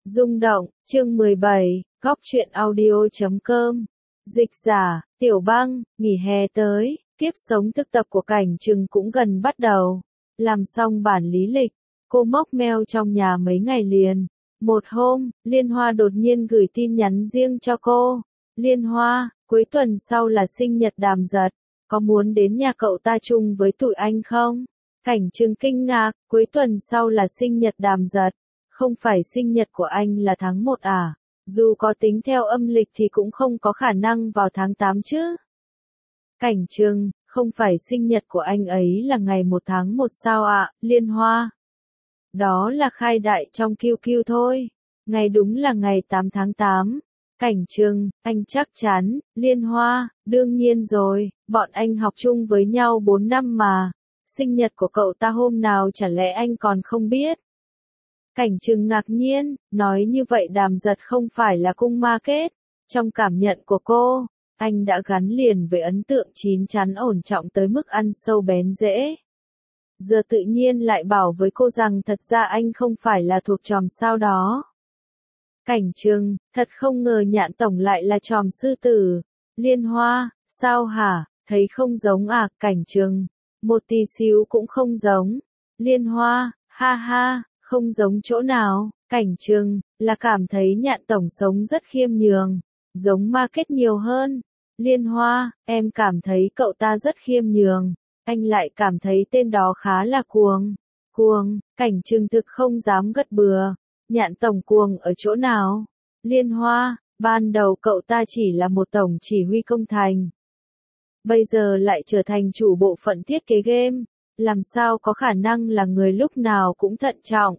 Rung động, chương 17, góc truyện audio.com. Dịch giả, Tiểu Băng, nghỉ hè tới, kiếp sống thực tập của Cảnh Trừng cũng gần bắt đầu. Làm xong bản lý lịch, cô móc mail trong nhà mấy ngày liền. Một hôm, Liên Hoa đột nhiên gửi tin nhắn riêng cho cô. Liên Hoa, cuối tuần sau là sinh nhật Đàm Giật, có muốn đến nhà cậu ta chung với tụi anh không? Cảnh Trừng kinh ngạc, cuối tuần sau là sinh nhật Đàm Giật. Không phải sinh nhật của anh là tháng 1 à? Dù có tính theo âm lịch thì cũng không có khả năng vào tháng 8 chứ. Cảnh Trừng, không phải sinh nhật của anh ấy là ngày 1 tháng 1 sao ạ, Liên Hoa? Đó là khai đại trong QQ thôi. Ngày đúng là ngày 8 tháng 8. Cảnh Trừng, anh chắc chắn, Liên Hoa, đương nhiên rồi, bọn anh học chung với nhau 4 năm mà. Sinh nhật của cậu ta hôm nào chả lẽ anh còn không biết? Cảnh Trừng ngạc nhiên, nói như vậy Đàm Giật không phải là cung ma kết. Trong cảm nhận của cô, anh đã gắn liền với ấn tượng chín chắn ổn trọng tới mức ăn sâu bén rễ. Giờ tự nhiên lại bảo với cô rằng thật ra anh không phải là thuộc chòm sao đó. Cảnh Trừng, thật không ngờ Nhạn tổng lại là chòm sư tử. Liên Hoa, sao hả, thấy không giống à? Cảnh Trừng, một tí xíu cũng không giống. Liên Hoa, ha ha. Không giống chỗ nào, Cảnh Trừng, là cảm thấy Nhạn tổng sống rất khiêm nhường, giống ma kết nhiều hơn. Liên Hoa, em cảm thấy cậu ta rất khiêm nhường, anh lại cảm thấy tên đó khá là cuồng. Cuồng, Cảnh Trừng thực không dám gật bừa. Nhạn tổng cuồng ở chỗ nào? Liên Hoa, ban đầu cậu ta chỉ là một tổng chỉ huy công thành. Bây giờ lại trở thành chủ bộ phận thiết kế game. Làm sao có khả năng là người lúc nào cũng thận trọng.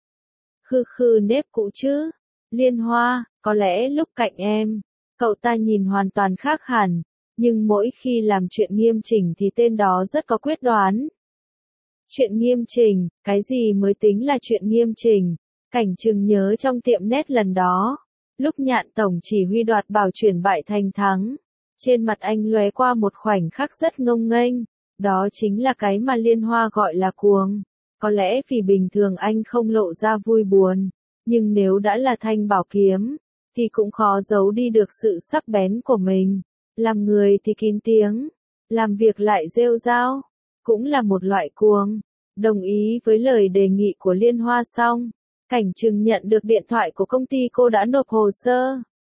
Khư nếp cũ chứ. Liên Hoa, có lẽ lúc cạnh em, cậu ta nhìn hoàn toàn khác hẳn, nhưng mỗi khi làm chuyện nghiêm chỉnh thì tên đó rất có quyết đoán. Chuyện nghiêm chỉnh, cái gì mới tính là chuyện nghiêm chỉnh? Cảnh Trừng nhớ trong tiệm nét lần đó, lúc Nhạn tổng chỉ huy đoạt bảo chuyển bại thành thắng, trên mặt anh lóe qua một khoảnh khắc rất ngông nghênh. Đó chính là cái mà Liên Hoa gọi là cuồng. Có lẽ vì bình thường anh không lộ ra vui buồn, nhưng nếu đã là thanh bảo kiếm, thì cũng khó giấu đi được sự sắc bén của mình. Làm người thì kín tiếng, làm việc lại rêu rao, cũng là một loại cuồng. Đồng ý với lời đề nghị của Liên Hoa xong, Cảnh Trừng nhận được điện thoại của công ty cô đã nộp hồ sơ.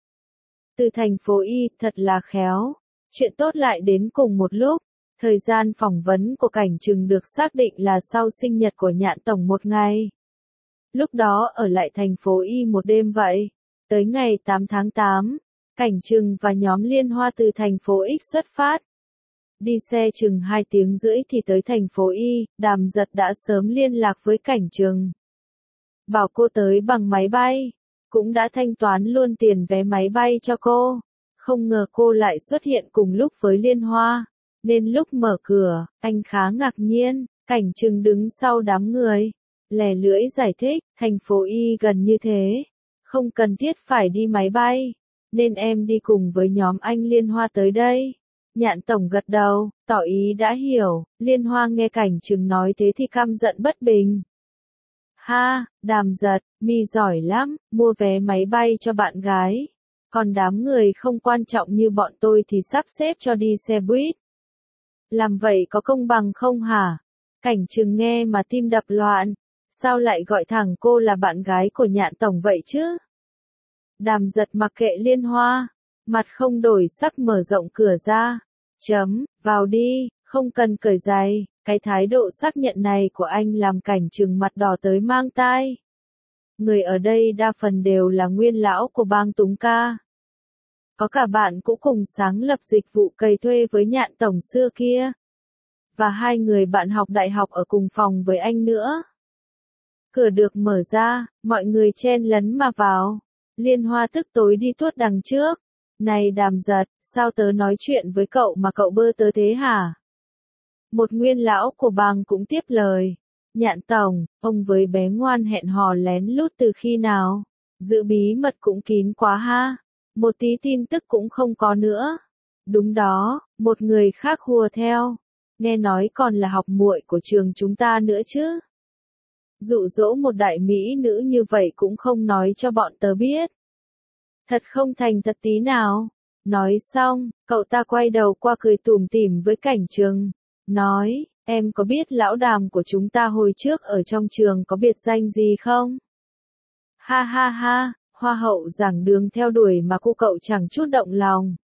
Từ thành phố Y, thật là khéo. Chuyện tốt lại đến cùng một lúc. Thời gian phỏng vấn của Cảnh Trừng được xác định là sau sinh nhật của Nhạn tổng một ngày. Lúc đó ở lại thành phố Y một đêm vậy. Tới ngày 8 tháng 8, Cảnh Trừng và nhóm Liên Hoa từ thành phố X xuất phát. Đi xe chừng 2 tiếng rưỡi thì tới thành phố Y, Đàm Giật đã sớm liên lạc với Cảnh Trừng. Bảo cô tới bằng máy bay, cũng đã thanh toán luôn tiền vé máy bay cho cô. Không ngờ cô lại xuất hiện cùng lúc với Liên Hoa. Nên lúc mở cửa, anh khá ngạc nhiên. Cảnh Trừng đứng sau đám người, lè lưỡi giải thích, thành phố Y gần như thế, không cần thiết phải đi máy bay, nên em đi cùng với nhóm anh Liên Hoa tới đây. Nhạn tổng gật đầu, tỏ ý đã hiểu. Liên Hoa nghe Cảnh Trừng nói thế thì căm giận bất bình. Ha, Đàm Giật, mi giỏi lắm, mua vé máy bay cho bạn gái. Còn đám người không quan trọng như bọn tôi thì sắp xếp cho đi xe buýt. Làm vậy có công bằng không hả? Cảnh Trừng nghe mà tim đập loạn. Sao lại gọi thẳng cô là bạn gái của Nhạn tổng vậy chứ? Đàm Giật mặc kệ Liên Hoa, mặt không đổi sắc mở rộng cửa ra. Vào đi, không cần cởi giày. Cái thái độ xác nhận này của anh làm Cảnh Trừng mặt đỏ tới mang tai. Người ở đây đa phần đều là nguyên lão của bang Túng Ca. Có cả bạn cũng cùng sáng lập dịch vụ cày thuê với Nhạn tổng xưa kia. Và 2 người bạn học đại học ở cùng phòng với anh nữa. Cửa được mở ra, mọi người chen lấn mà vào. Liên Hoa tức tối đi tuốt đằng trước. Này Đàm Giật, sao tớ nói chuyện với cậu mà cậu bơ tớ thế hả? Một nguyên lão của bang cũng tiếp lời. Nhạn tổng, ông với bé ngoan hẹn hò lén lút từ khi nào? Giữ bí mật cũng kín quá ha. Một tí tin tức cũng không có nữa. Đúng đó, một người khác hùa theo. Nghe nói còn là học muội của trường chúng ta nữa chứ. dụ dỗ một đại mỹ nữ như vậy cũng không nói cho bọn tớ biết. Thật không thành thật tí nào. Nói xong, cậu ta quay đầu qua cười tủm tỉm với Cảnh Trừng, nói, em có biết lão Đàm của chúng ta hồi trước ở trong trường có biệt danh gì không? Ha ha ha, hoa hậu giảng đường theo đuổi mà cô cậu chẳng chút động lòng.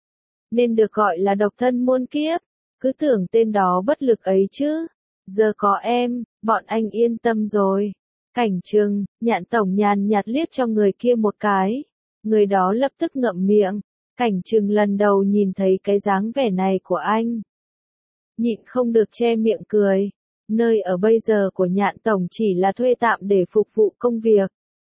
Nên được gọi là độc thân muôn kiếp, cứ tưởng tên đó bất lực ấy chứ. Giờ có em, bọn anh yên tâm rồi. Cảnh Trừng, Nhạn tổng nhàn nhạt liếc cho người kia một cái. Người đó lập tức ngậm miệng. Cảnh Trừng lần đầu nhìn thấy cái dáng vẻ này của anh. Nhịn không được che miệng cười. Nơi ở bây giờ của Nhạn tổng chỉ là thuê tạm để phục vụ công việc.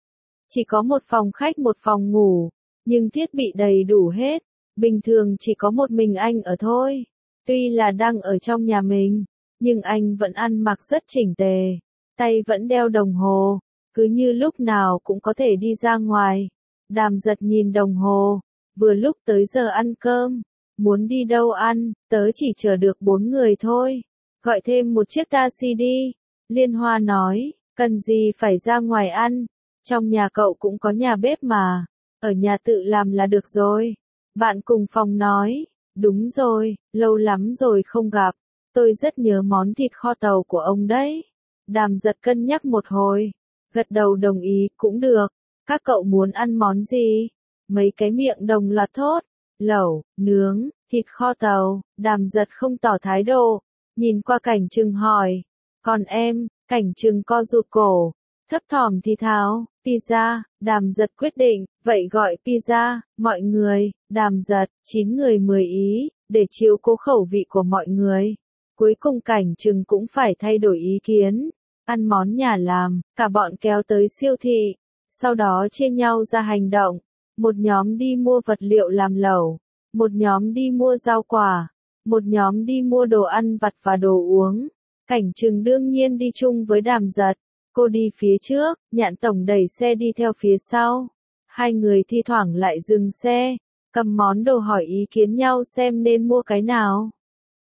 Chỉ có một phòng khách một phòng ngủ, nhưng thiết bị đầy đủ hết. Bình thường chỉ có một mình anh ở thôi. Tuy là đang ở trong nhà mình, nhưng anh vẫn ăn mặc rất chỉnh tề. Tay vẫn đeo đồng hồ, cứ như lúc nào cũng có thể đi ra ngoài. Đàm Giật nhìn đồng hồ, vừa lúc tới giờ ăn cơm. Muốn đi đâu ăn, tớ chỉ chờ được 4 người thôi. Gọi thêm một chiếc taxi đi. Liên Hoa nói, cần gì phải ra ngoài ăn. Trong nhà cậu cũng có nhà bếp mà. Ở nhà tự làm là được rồi. Bạn cùng phòng nói, đúng rồi, lâu lắm rồi không gặp. Tôi rất nhớ món thịt kho tàu của ông đấy. Đàm Giật cân nhắc một hồi. Gật đầu đồng ý, cũng được. Các cậu muốn ăn món gì? Mấy cái miệng đồng loạt thốt. Lẩu, nướng, thịt kho tàu. Đàm Giật không tỏ thái độ. Nhìn qua Cảnh Trừng hỏi. Còn em, Cảnh Trừng co rụt cổ. Thấp thỏm thì thào, pizza. Đàm Giật quyết định, vậy gọi pizza. Mọi người, Đàm Giật, 9 người 10 ý, để chiếu cố khẩu vị của mọi người. Cuối cùng Cảnh Trừng cũng phải thay đổi ý kiến. Ăn món nhà làm, cả bọn kéo tới siêu thị. Sau đó chia nhau ra hành động. Một nhóm đi mua vật liệu làm lẩu. Một nhóm đi mua rau quả. Một nhóm đi mua đồ ăn vặt và đồ uống. Cảnh Trừng đương nhiên đi chung với Đàm Giật. Cô đi phía trước, Nhạn tổng đẩy xe đi theo phía sau. Hai người thi thoảng lại dừng xe, cầm món đồ hỏi ý kiến nhau xem nên mua cái nào.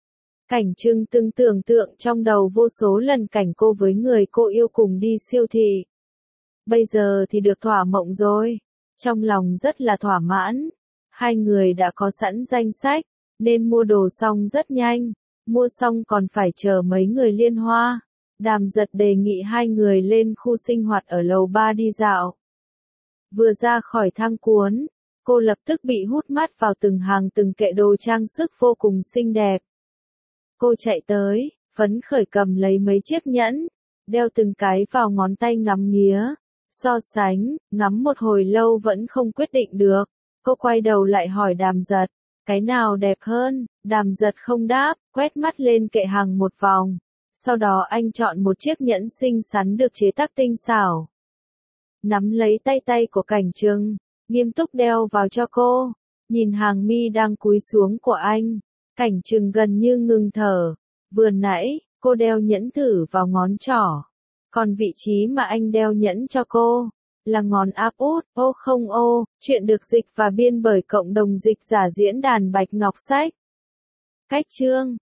Cảnh Trừng từng tưởng tượng trong đầu vô số lần cảnh cô với người cô yêu cùng đi siêu thị. Bây giờ thì được thỏa mộng rồi. Trong lòng rất là thỏa mãn. Hai người đã có sẵn danh sách, nên mua đồ xong rất nhanh. Mua xong còn phải chờ mấy người Liên Hoa. Đàm Giật đề nghị hai người lên khu sinh hoạt ở lầu 3 đi dạo. Vừa ra khỏi thang cuốn, cô lập tức bị hút mắt vào từng hàng từng kệ đồ trang sức vô cùng xinh đẹp. Cô chạy tới, phấn khởi cầm lấy mấy chiếc nhẫn, đeo từng cái vào ngón tay ngắm nghía. So sánh, ngắm một hồi lâu vẫn không quyết định được. Cô quay đầu lại hỏi Đàm Giật, cái nào đẹp hơn? Đàm Giật không đáp, quét mắt lên kệ hàng một vòng. Sau đó anh chọn một chiếc nhẫn xinh xắn được chế tác tinh xảo. Nắm lấy tay của Cảnh Trừng, nghiêm túc đeo vào cho cô. Nhìn hàng mi đang cúi xuống của anh, Cảnh Trừng gần như ngừng thở. Vừa nãy, cô đeo nhẫn thử vào ngón trỏ. Còn vị trí mà anh đeo nhẫn cho cô, là ngón áp út. Ô không ô, chuyện được dịch và biên bởi cộng đồng dịch giả diễn đàn Bạch Ngọc Sách. Cách chương